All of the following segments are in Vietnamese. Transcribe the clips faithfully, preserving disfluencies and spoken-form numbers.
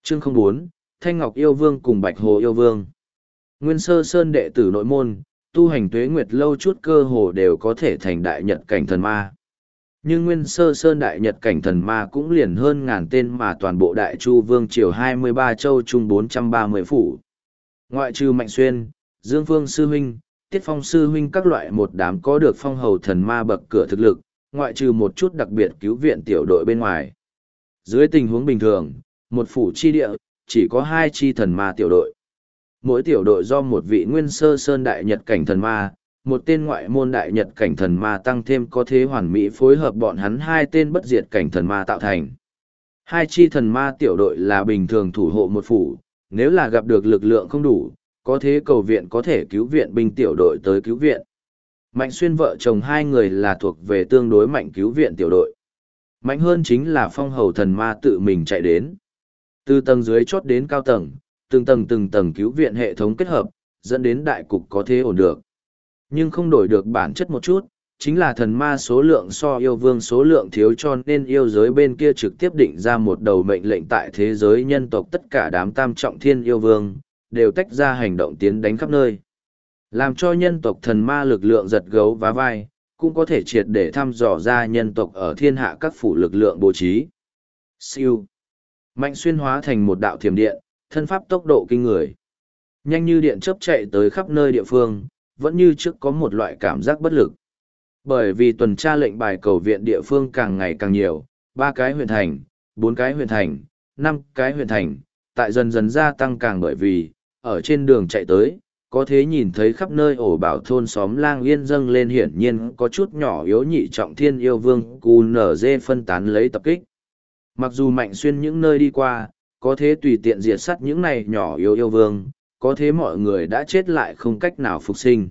Chương không bốn, Thanh Ngọc Yêu Vương cùng Bạch Hồ Yêu Vương. Nguyên Sơ Sơn đệ tử nội môn, tu hành tuế nguyệt lâu chút cơ hồ đều có thể thành đại nhật cảnh thần ma. Nhưng Nguyên Sơ Sơn đại nhật cảnh thần ma cũng liền hơn ngàn tên mà toàn bộ đại chu vương triều hai mươi ba châu chung bốn trăm ba mươi phủ. Ngoại trừ Mạnh Xuyên, Dương Phương Sư Huynh, Tiết Phong Sư Huynh các loại một đám có được phong hầu thần ma bậc cửa thực lực, ngoại trừ một chút đặc biệt cứu viện tiểu đội bên ngoài. Dưới tình huống bình thường, một phủ chi địa, chỉ có hai chi thần ma tiểu đội. Mỗi tiểu đội do một vị Nguyên Sơ Sơn đại nhật cảnh thần ma, một tên ngoại môn đại nhật cảnh thần ma tăng thêm có thế hoàn mỹ phối hợp bọn hắn hai tên bất diệt cảnh thần ma tạo thành. Hai chi thần ma tiểu đội là bình thường thủ hộ một phủ, nếu là gặp được lực lượng không đủ, có thế cầu viện có thể cứu viện binh tiểu đội tới cứu viện. Mạnh Xuyên vợ chồng hai người là thuộc về tương đối mạnh cứu viện tiểu đội. Mạnh hơn chính là phong hầu thần ma tự mình chạy đến. Từ tầng dưới chót đến cao tầng, từng tầng từng tầng cứu viện hệ thống kết hợp, dẫn đến đại cục có thế ổn được. Nhưng không đổi được bản chất một chút, chính là thần ma số lượng so yêu vương số lượng thiếu, cho nên yêu giới bên kia trực tiếp định ra một đầu mệnh lệnh tại thế giới nhân tộc tất cả đám tam trọng thiên yêu vương, đều tách ra hành động tiến đánh khắp nơi. Làm cho nhân tộc thần ma lực lượng giật gấu vá vai, cũng có thể triệt để thăm dò ra nhân tộc ở thiên hạ các phủ lực lượng bố trí. Siêu. Mạnh Xuyên hóa thành một đạo thiểm điện, thân pháp tốc độ kinh người. Nhanh như điện chớp chạy tới khắp nơi địa phương, vẫn như trước có một loại cảm giác bất lực. Bởi vì tuần tra lệnh bài cầu viện địa phương càng ngày càng nhiều, ba cái huyện thành, bốn cái huyện thành, năm cái huyện thành, tại dần dần gia tăng càng bởi vì, ở trên đường chạy tới, có thế nhìn thấy khắp nơi ổ bảo thôn xóm lang yên dâng lên, hiển nhiên có chút nhỏ yếu nhị trọng thiên yêu vương cù nở dê phân tán lấy tập kích. Mặc dù Mạnh Xuyên những nơi đi qua, có thế tùy tiện diệt sát những này nhỏ yếu yêu vương, có thế mọi người đã chết lại không cách nào phục sinh.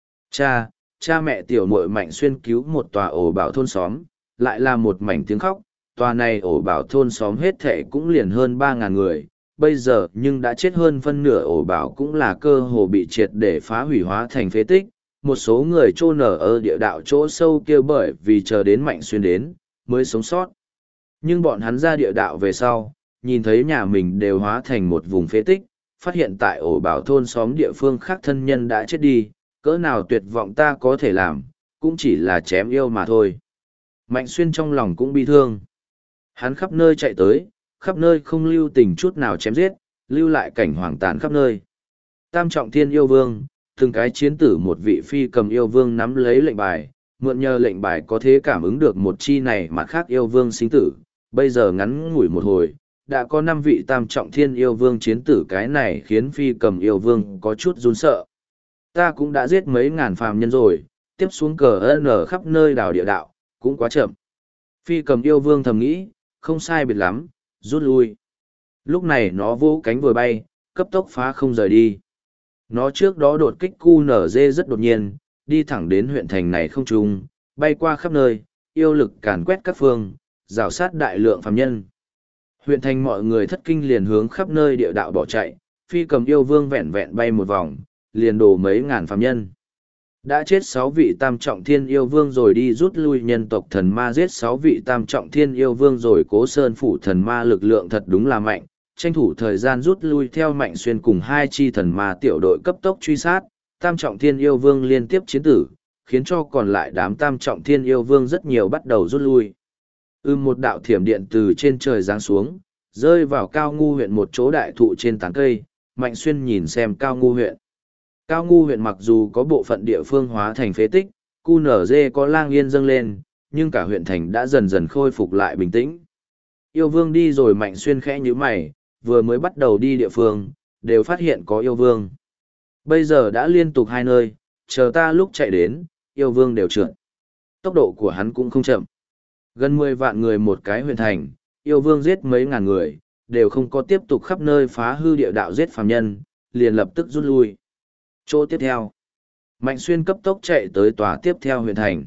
Cha, cha mẹ tiểu muội Mạnh Xuyên cứu một tòa ổ bảo thôn xóm, lại là một mảnh tiếng khóc, tòa này ổ bảo thôn xóm hết thệ cũng liền hơn ba ngàn người, bây giờ nhưng đã chết hơn phân nửa ổ bảo cũng là cơ hồ bị triệt để phá hủy hóa thành phế tích, một số người chôn ở ở địa đạo chỗ sâu kia bởi vì chờ đến Mạnh Xuyên đến, mới sống sót. Nhưng bọn hắn ra địa đạo về sau, nhìn thấy nhà mình đều hóa thành một vùng phế tích, phát hiện tại ổ bảo thôn xóm địa phương khác thân nhân đã chết đi, cỡ nào tuyệt vọng ta có thể làm, cũng chỉ là chém yêu mà thôi. Mạnh Xuyên trong lòng cũng bi thương. Hắn khắp nơi chạy tới, khắp nơi không lưu tình chút nào chém giết, lưu lại cảnh hoàng tàn khắp nơi. Tam trọng thiên yêu vương, từng cái chiến tử một vị phi cầm yêu vương nắm lấy lệnh bài, mượn nhờ lệnh bài có thể cảm ứng được một chi này mà khác yêu vương sinh tử. Bây giờ ngắn ngủi một hồi, đã có năm vị tam trọng thiên yêu vương chiến tử, cái này khiến phi cầm yêu vương có chút run sợ. Ta cũng đã giết mấy ngàn phàm nhân rồi, tiếp xuống cờ ân ở khắp nơi đào địa đạo, cũng quá chậm. Phi cầm yêu vương thầm nghĩ, không sai biệt lắm, rút lui. Lúc này nó vỗ cánh vừa bay, cấp tốc phá không rời đi. Nó trước đó đột kích cu nở dê rất đột nhiên, đi thẳng đến huyện thành này không trung, bay qua khắp nơi, yêu lực càn quét các phương, rào sát đại lượng phàm nhân. Huyện thành mọi người thất kinh liền hướng khắp nơi địa đạo bỏ chạy, phi cầm yêu vương vẹn vẹn bay một vòng, liền đổ mấy ngàn phàm nhân. Đã chết sáu vị tam trọng thiên yêu vương rồi đi rút lui nhân tộc thần ma giết sáu vị tam trọng thiên yêu vương rồi Cố Sơn phủ thần ma lực lượng thật đúng là mạnh, tranh thủ thời gian rút lui theo Mạnh Xuyên cùng hai chi thần ma tiểu đội cấp tốc truy sát, tam trọng thiên yêu vương liên tiếp chiến tử, khiến cho còn lại đám tam trọng thiên yêu vương rất nhiều bắt đầu rút lui. Ưm một đạo thiểm điện từ trên trời giáng xuống, rơi vào Cao Ngu huyện một chỗ đại thụ trên tán cây, Mạnh Xuyên nhìn xem Cao Ngu huyện. Cao Ngu huyện mặc dù có bộ phận địa phương hóa thành phế tích, cu nở dê có lang yên dâng lên, nhưng cả huyện thành đã dần dần khôi phục lại bình tĩnh. Yêu vương đi rồi Mạnh Xuyên khẽ nhíu mày, vừa mới bắt đầu đi địa phương, đều phát hiện có yêu vương. Bây giờ đã liên tục hai nơi, chờ ta lúc chạy đến, yêu vương đều trượt. Tốc độ của hắn cũng không chậm. Gần mười vạn người một cái huyện thành, yêu vương giết mấy ngàn người, đều không có tiếp tục khắp nơi phá hư địa đạo giết phàm nhân, liền lập tức rút lui. Chỗ tiếp theo, Mạnh Xuyên cấp tốc chạy tới tòa tiếp theo huyện thành.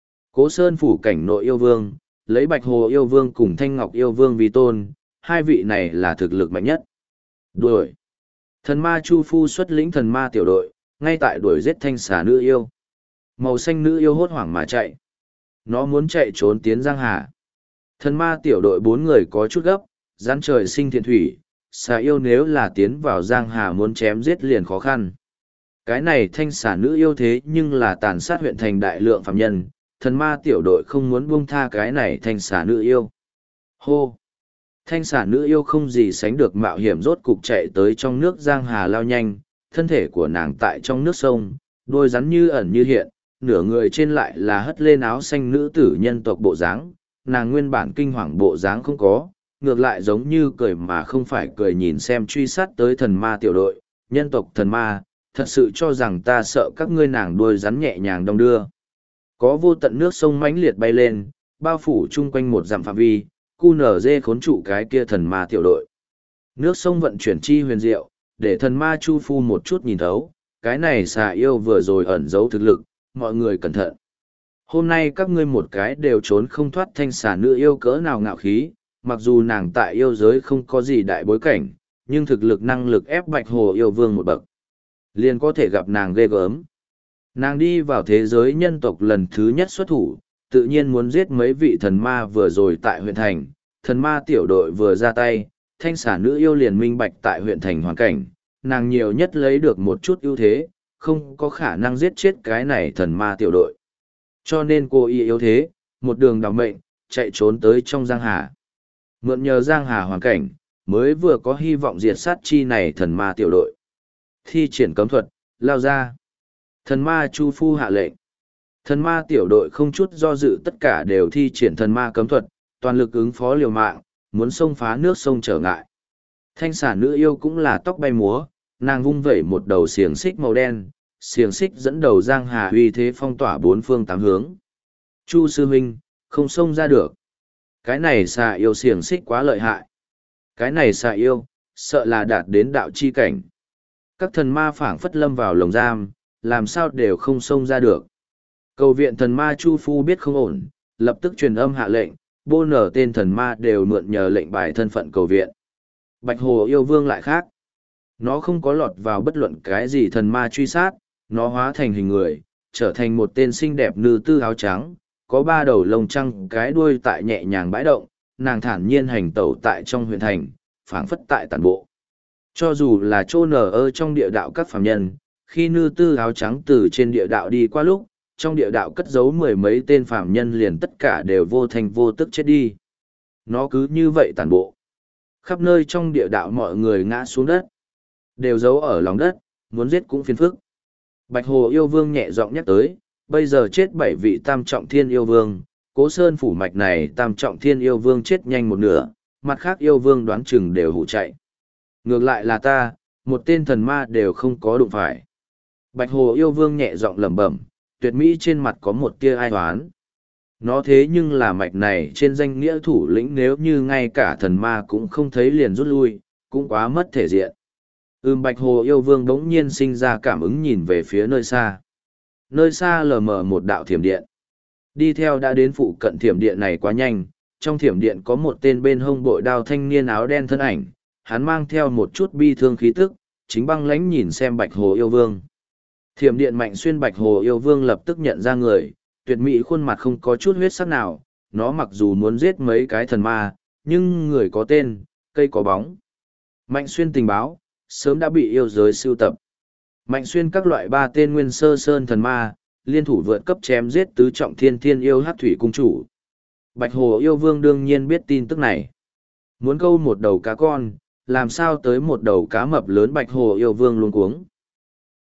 Cố Sơn phủ cảnh nội yêu vương, lấy Bạch Hồ yêu vương cùng Thanh Ngọc yêu vương vì tôn, hai vị này là thực lực mạnh nhất. Đuổi. Thần ma Chu Phu xuất lĩnh thần ma tiểu đội, ngay tại đuổi giết thanh xà nữ yêu. Màu xanh nữ yêu hốt hoảng mà chạy. Nó muốn chạy trốn tiến Giang Hà. Thần ma tiểu đội bốn người có chút gấp, gián trời sinh thiện thủy, xà yêu nếu là tiến vào giang hà muốn chém giết liền khó khăn. Cái này thanh xà nữ yêu thế nhưng là tàn sát huyện thành đại lượng phạm nhân, thần ma tiểu đội không muốn buông tha cái này thanh xà nữ yêu. Hô! Thanh xà nữ yêu không gì sánh được mạo hiểm rốt cục chạy tới trong nước giang hà lao nhanh, thân thể của nàng tại trong nước sông, đôi rắn như ẩn như hiện, nửa người trên lại là hất lên áo xanh nữ tử nhân tộc bộ dáng, nàng nguyên bản kinh hoàng bộ dáng không có, ngược lại giống như cười mà không phải cười nhìn xem truy sát tới thần ma tiểu đội, nhân tộc thần ma, thật sự cho rằng ta sợ các ngươi nàng đuôi rắn nhẹ nhàng đong đưa. Có vô tận nước sông mãnh liệt bay lên, bao phủ chung quanh một dặm phạm vi, cu nở dê khốn trụ cái kia thần ma tiểu đội. Nước sông vận chuyển chi huyền diệu, để thần ma Chu Phu một chút nhìn thấu, cái này xà yêu vừa rồi ẩn giấu thực lực, mọi người cẩn thận. Hôm nay các ngươi một cái đều trốn không thoát thanh xà nữ yêu cỡ nào ngạo khí, mặc dù nàng tại yêu giới không có gì đại bối cảnh, nhưng thực lực năng lực ép Bạch Hồ yêu vương một bậc. Liền có thể gặp nàng ghê gớm. Nàng đi vào thế giới nhân tộc lần thứ nhất xuất thủ, tự nhiên muốn giết mấy vị thần ma vừa rồi tại huyện thành, thần ma tiểu đội vừa ra tay, thanh xà nữ yêu liền minh bạch tại huyện thành hoàn cảnh, nàng nhiều nhất lấy được một chút ưu thế, không có khả năng giết chết cái này thần ma tiểu đội. Cho nên cô y yếu thế, một đường đào mệnh, chạy trốn tới trong Giang Hà. Mượn nhờ Giang Hà hoàn cảnh, mới vừa có hy vọng diệt sát chi này thần ma tiểu đội. Thi triển cấm thuật, lao ra. Thần ma Chu Phu hạ lệnh. Thần ma tiểu đội không chút do dự tất cả đều thi triển thần ma cấm thuật, toàn lực ứng phó liều mạng, muốn xông phá nước sông trở ngại. Thanh xà nữ yêu cũng là tóc bay múa, nàng vung vẩy một đầu xiềng xích màu đen, xiềng xích dẫn đầu Giang Hà uy thế phong tỏa bốn phương tám hướng. Chu sư huynh, không xông ra được. Cái này xà yêu xiềng xích quá lợi hại. Cái này xà yêu, sợ là đạt đến đạo chi cảnh. Các thần ma phảng phất lâm vào lồng giam, làm sao đều không xông ra được. Cầu viện thần ma Chu Phu biết không ổn, lập tức truyền âm hạ lệnh, bô nở tên thần ma đều mượn nhờ lệnh bài thân phận cầu viện. Bạch Hồ yêu vương lại khác. Nó không có lọt vào bất luận cái gì thần ma truy sát, nó hóa thành hình người, trở thành một tên xinh đẹp nữ tư áo trắng, có ba đầu lông trăng cái đuôi tại nhẹ nhàng bãi động, nàng thản nhiên hành tẩu tại trong huyện thành, phảng phất tại tản bộ. Cho dù là chô nở ơ trong địa đạo các phàm nhân, khi nữ tư áo trắng từ trên địa đạo đi qua lúc, trong địa đạo cất giấu mười mấy tên phàm nhân liền tất cả đều vô thành vô tức chết đi. Nó cứ như vậy tản bộ. Khắp nơi trong địa đạo mọi người ngã xuống đất, đều giấu ở lòng đất, muốn giết cũng phiền phức. Bạch Hồ yêu vương nhẹ giọng nhắc tới, bây giờ chết bảy vị tam trọng thiên yêu vương, Cố Sơn phủ mạch này tam trọng thiên yêu vương chết nhanh một nửa, mặt khác yêu vương đoán chừng đều hụ chạy. Ngược lại là ta, một tên thần ma đều không có đụng phải. Bạch Hồ yêu vương nhẹ giọng lẩm bẩm, tuyệt mỹ trên mặt có một tia ai oán. Nó thế nhưng là mạch này trên danh nghĩa thủ lĩnh, nếu như ngay cả thần ma cũng không thấy liền rút lui, cũng quá mất thể diện. Ừm Bạch Hồ yêu vương đống nhiên sinh ra cảm ứng nhìn về phía nơi xa. Nơi xa lờ mờ một đạo thiểm điện. Đi theo đã đến phụ cận thiểm điện này quá nhanh, trong thiểm điện có một tên bên hông bội đao thanh niên áo đen thân ảnh, hắn mang theo một chút bi thương khí tức, chính băng lãnh nhìn xem Bạch Hồ yêu vương. Thiểm điện mạnh xuyên Bạch Hồ yêu vương lập tức nhận ra người, tuyệt mỹ khuôn mặt không có chút huyết sắc nào, nó mặc dù muốn giết mấy cái thần ma, nhưng người có tên, cây có bóng. Mạnh xuyên tình báo, sớm đã bị yêu giới sưu tập. Mạnh xuyên các loại ba tên nguyên sơ sơn thần ma, liên thủ vượt cấp chém giết tứ trọng thiên thiên yêu hát thủy cung chủ. Bạch Hồ yêu vương đương nhiên biết tin tức này. Muốn câu một đầu cá con, làm sao tới một đầu cá mập lớn Bạch Hồ yêu vương luôn cuống.